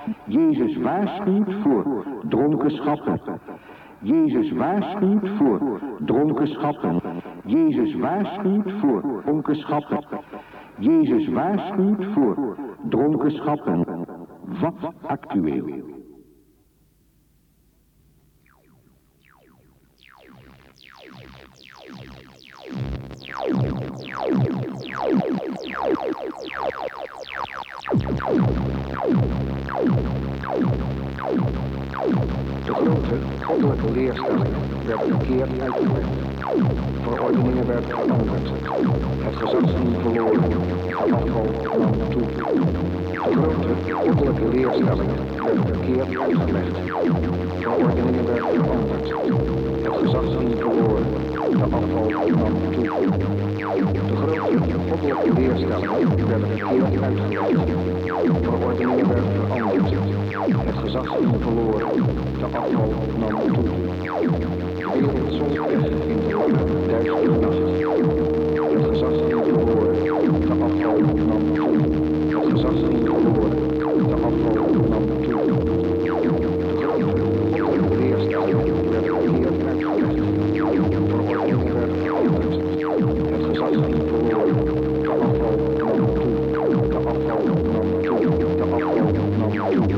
Jezus waarschuwt voor dronkenschappen. Jezus waarschuwt voor dronkenschappen. Jezus waarschuwt voor dronkenschappen. Jezus waarschuwt voor dronkenschappen. Wat actueel. De grote goddelijke leerstellingen werden verkeerd uitgelegd. Verordeningen werden veranderd. Het gezagsdienst verloren. Het afval nam toe. De grote goddelijke leerstellingen werden verkeerd uitgelegd. Verordeningen werden veranderd. Het gezagsdienst verloren. De afval nam toe. De grote goddelijke leerstellingen werden verkeerd uitgelegd. Verordeningen werden veranderd. Het gezagsdienst verloren. De afval nam toe. De wereld zonk weg in de lange, duistere nacht. Het gezagsdienst verloren. De afval nam toe. Het gezagsdienst verloren. De afval nam toe. De grote goddelijke leerstellingen werden verkeerd uitgelegd. Verordeningen werden veranderd. Het gezagsdienst verloren. De afval nam toe. De afval nam toe. De afval nam toe.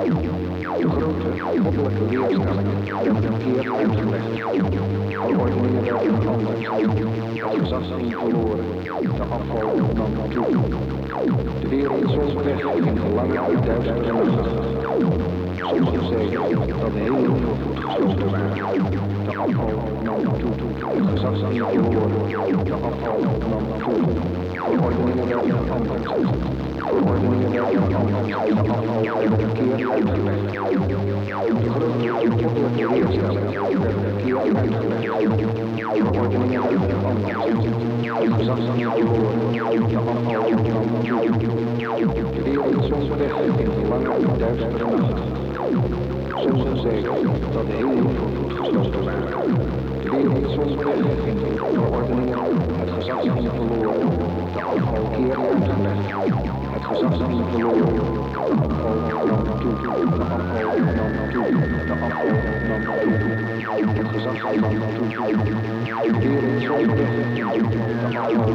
De grote goddelijke leerstellingen werden verkeerd uitgelegd. Verordeningen werden veranderd. Het gezagsdienst verloren. De afval nam toe. De wereld zonk weg in de lange, duistere nacht. Sommigen zeiden dat de hemel voor voet gesloten waren. De afval nam toe. Het gezagsdienst verloren. De afval nam toe. Verordeningen werden veranderd. Verordeningen werden veranderd. De afval werd verkeerd uitgelegd. De grote goddelijke leerstellingen werden verkeerd uitgelegd. Verordeningen werden veranderd. Het gezagsdienst verloren. De afval nam toe. De wereld zonk weg in de lange, duistere nacht. Sommigen zeiden dat de hemel voor voet gesloten waren. De wereld zonk weg in de verordeningen. Het gezagsdienst verloren. De afval keerde uitgelegd. Het gezagsdienst verloren. De afval nam toe. De afval nam toe. De afval nam toe. Het gezagsdienst nam toe. De wereld zonk weg in de afval.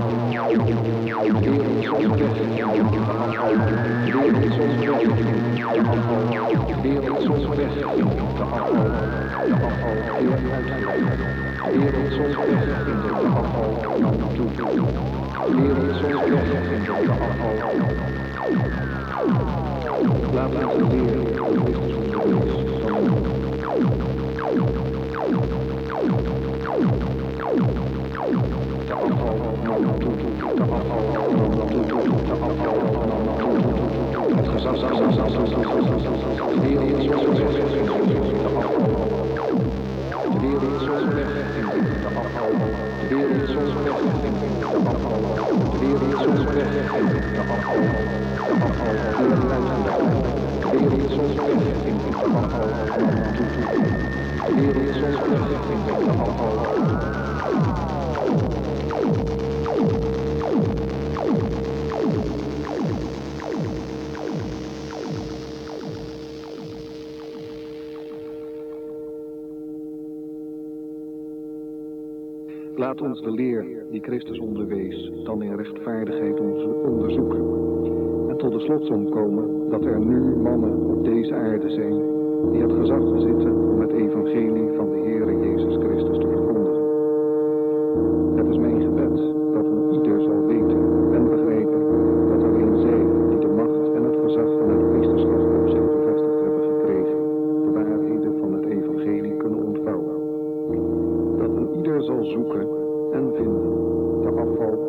De wereld zonk weg in de afval. De wereld zonk weg in de afval. De wereld zonk weg in de afval. De afval keerde uitgelegd. De wereld zonk weg in de afval nam toe. De wereld zonk weg in de afval. Laten we leren hoe Christus onderwees van de afval nam toe. De afval nam toe. De afval nam toe. Het gezagsdienst de wereld zonk weg in de afval. De wereld zonk weg in de afval. De wereld zonk weg in de afval. De wereld zonk weg in de afval. De afval keerde uitgelegd. De wereld zonk weg in de afval nam toe. De wereld zonk weg in de afval. Laat ons de leer die Christus onderwees dan in rechtvaardigheid onderzoeken. En tot de slotsom komen dat er nu mannen op deze aarde zijn die het gezag bezitten om het evangelie van de Heere Jezus Christus te verkondigen. Het is mijn gebed dat een ieder zal weten en begrijpen dat alleen zij die de macht en het gezag van het priesterschap op zich bevestigd hebben gekregen, de waarheden van het evangelie kunnen ontvouwen. Dat een ieder zal zoeken en vinden de afval.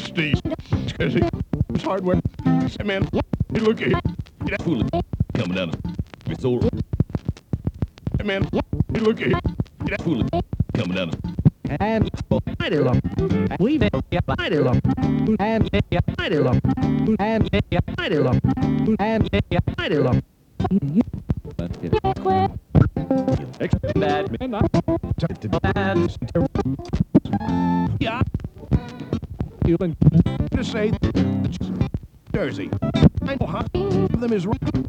Steve. It's hardware. Say, man, hey, look at that fool coming down the soul. Hey, man, hey, look at that fool coming down the and I do long. We make I do long. And I do long. And I do long. And I do long. Bad man. yeah. You can to say Jersey. I know how of them is right.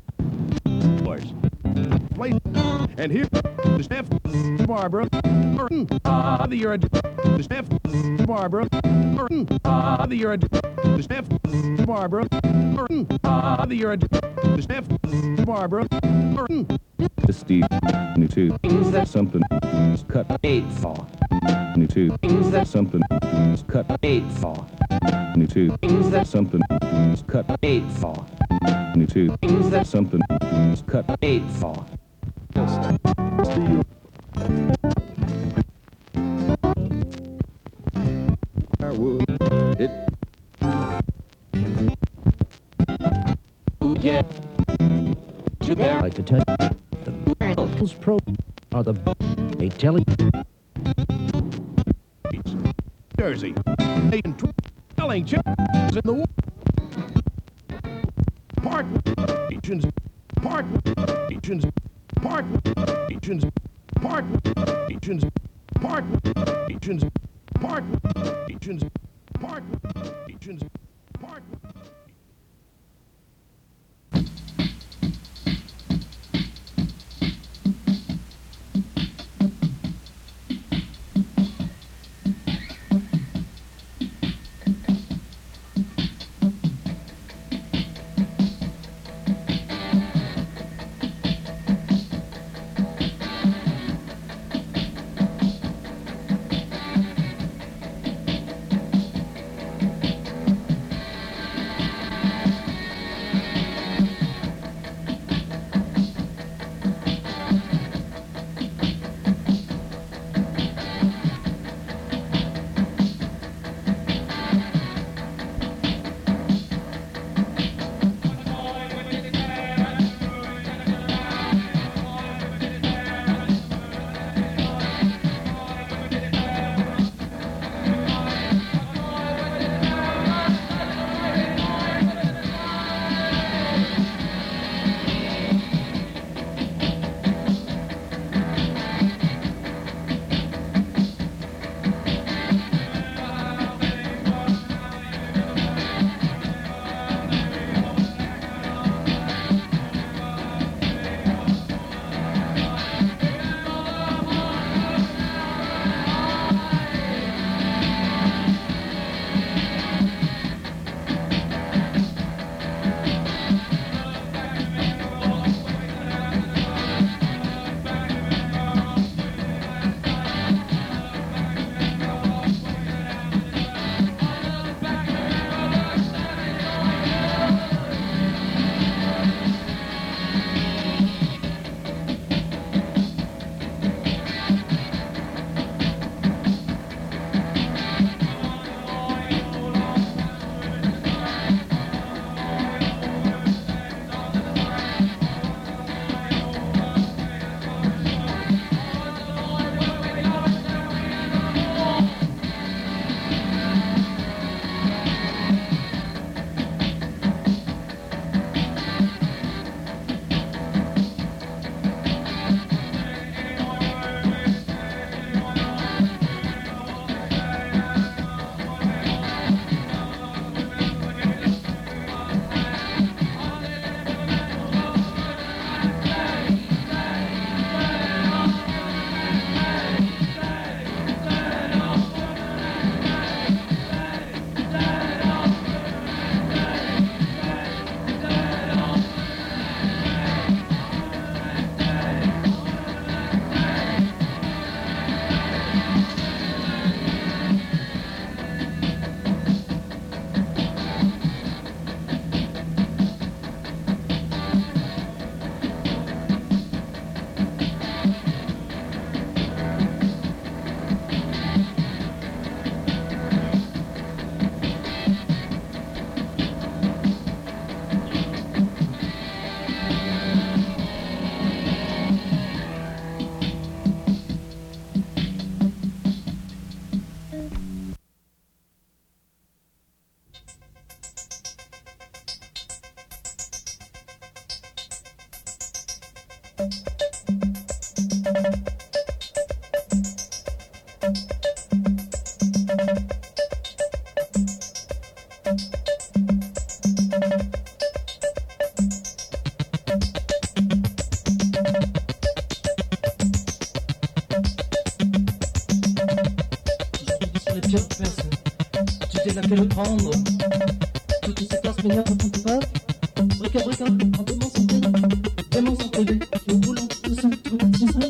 Play and here the staff Barbara the year the staff Barbara the year the staff Barbara the year the staff Barbara Steve new two something cut 8-4 new two something cut 8-4 new two something cut 8-4 new two something cut 8-4 I would it Yeah. I like to tell you, the Elvis Pro are the they telling Jersey. Telling chips in the war. Park nations. Park nations. Park nations. Park nations. Park nations. Park nations. Park nations. Park. c'est la fait le prendre. Toutes ces classes meilleures quand on pas. Brica, en démon santé, qui au boulot, tout ça, tout ça.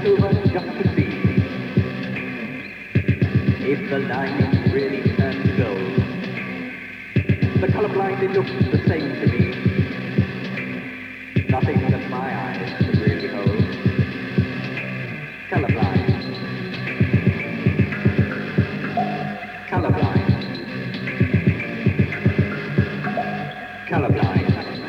too much just to see if the lining really turned to gold. The colorblind, it looks the same to me. Nothing that my eyes could really hold. Colorblind. Colorblind. Colorblind.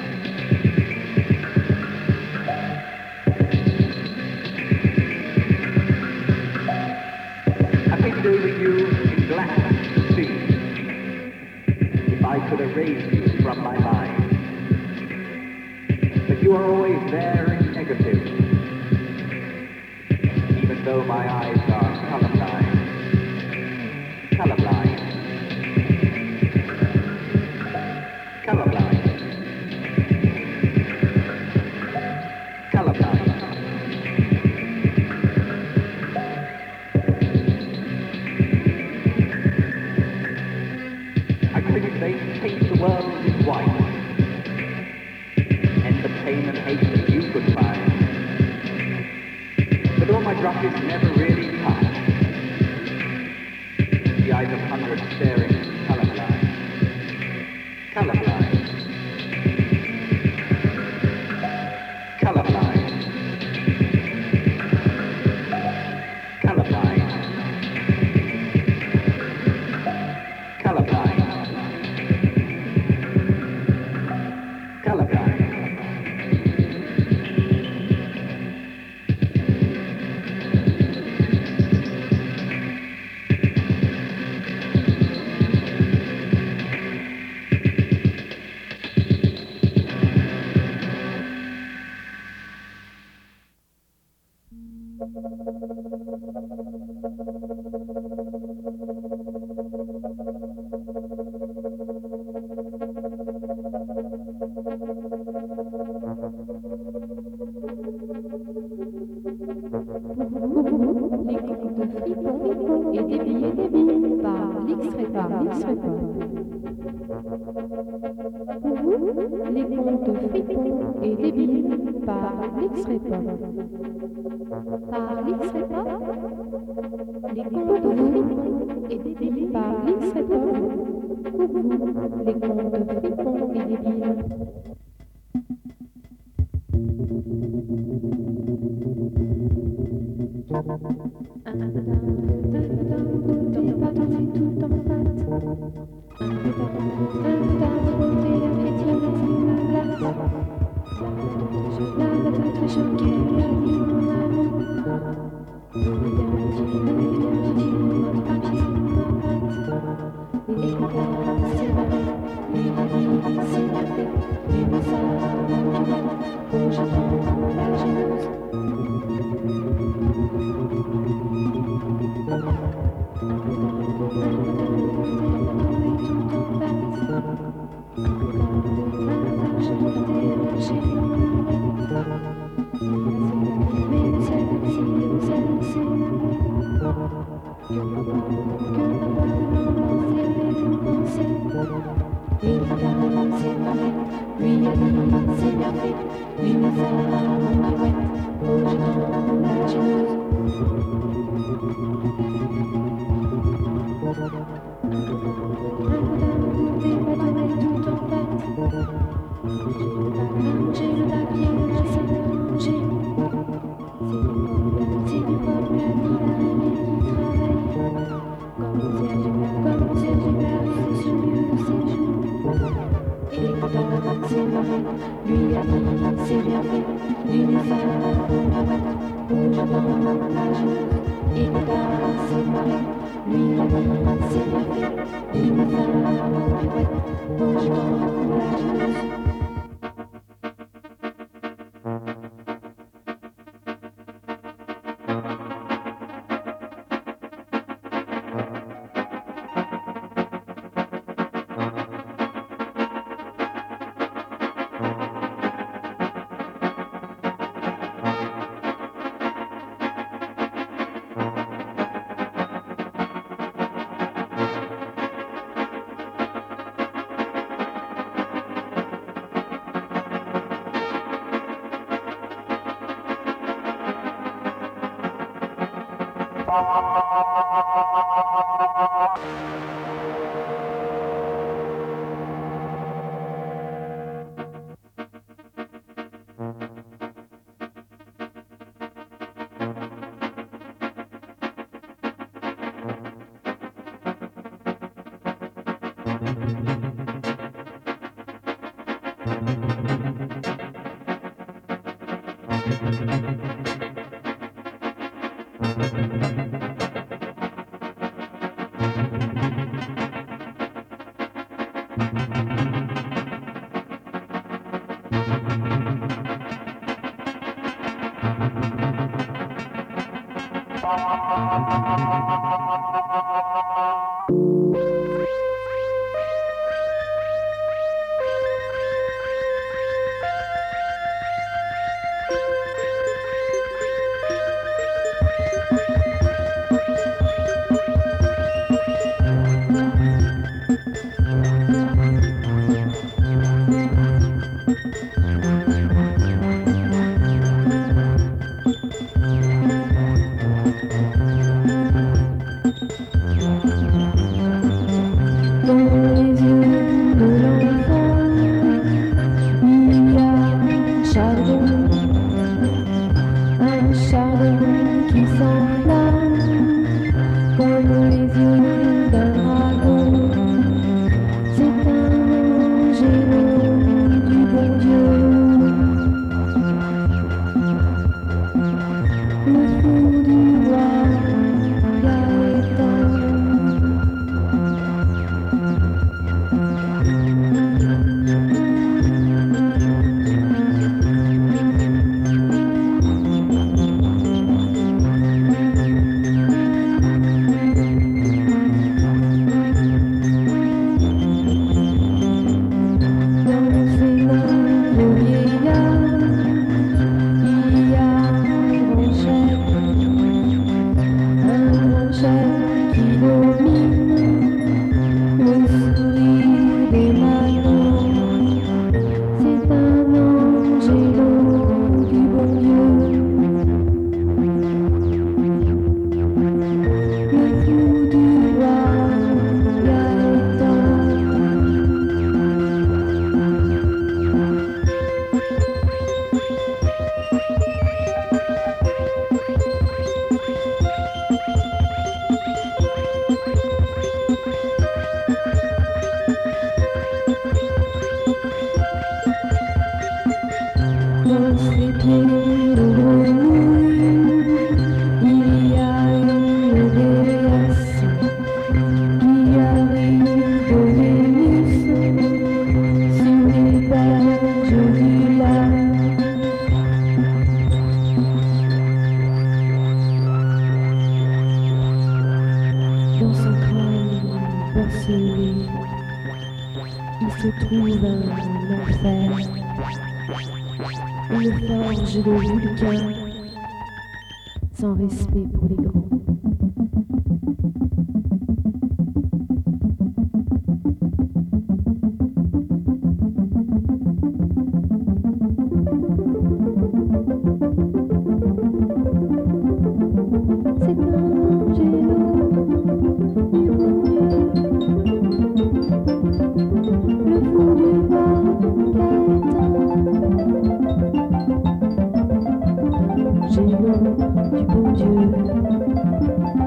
I painted over you in glass to see if I could erase you from my mind. But you are always there in negative, even though my eyes are colorblind. Colorblind. Colorblind. Colorblind. I think they paint the world in white, and the pain and hate that you could find. But all my brushes never really touch the eyes of hundreds staring colorblind. Colorblind. Colorblind. Colorblind. Colorblind. Colorblind. Les contes fripons et débiles par l'X-Répa. Pour vous, les contes fripons et débiles par l'X-Répa. Par l'X-Répa. Les contes fripons et débiles par l'X-Répa. Pour vous, les contes fripons et débiles. C'est Sans respect pour les grands. Du bon Dieu.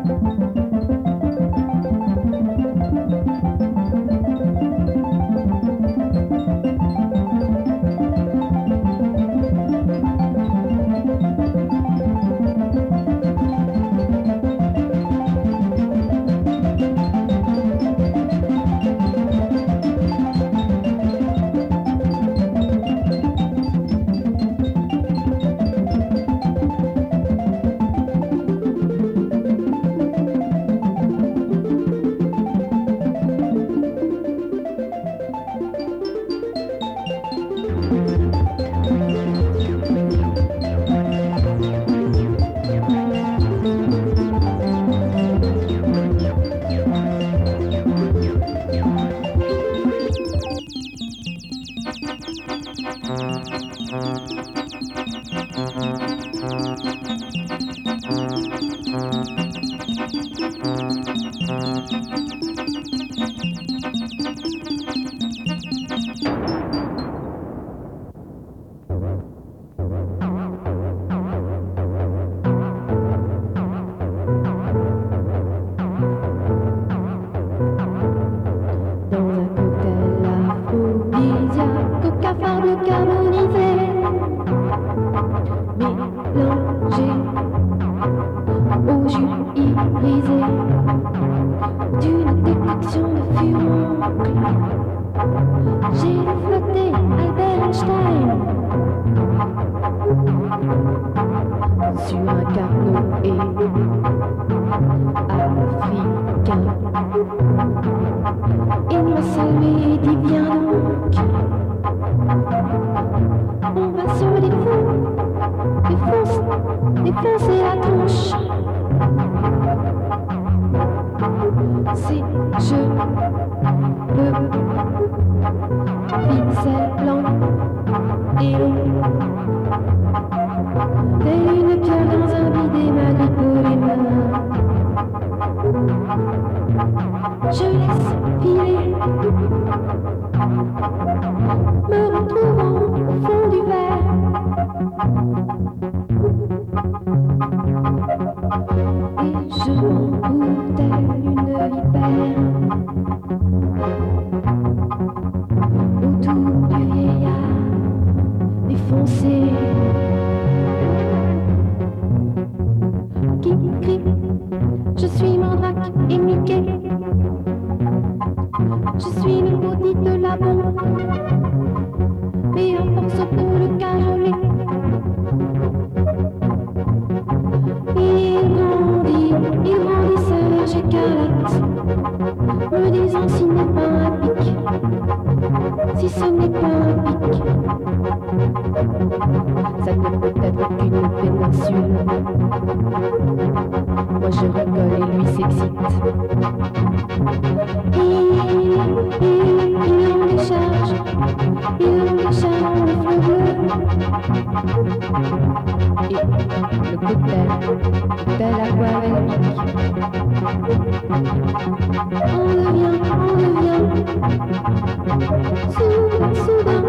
On devient soudain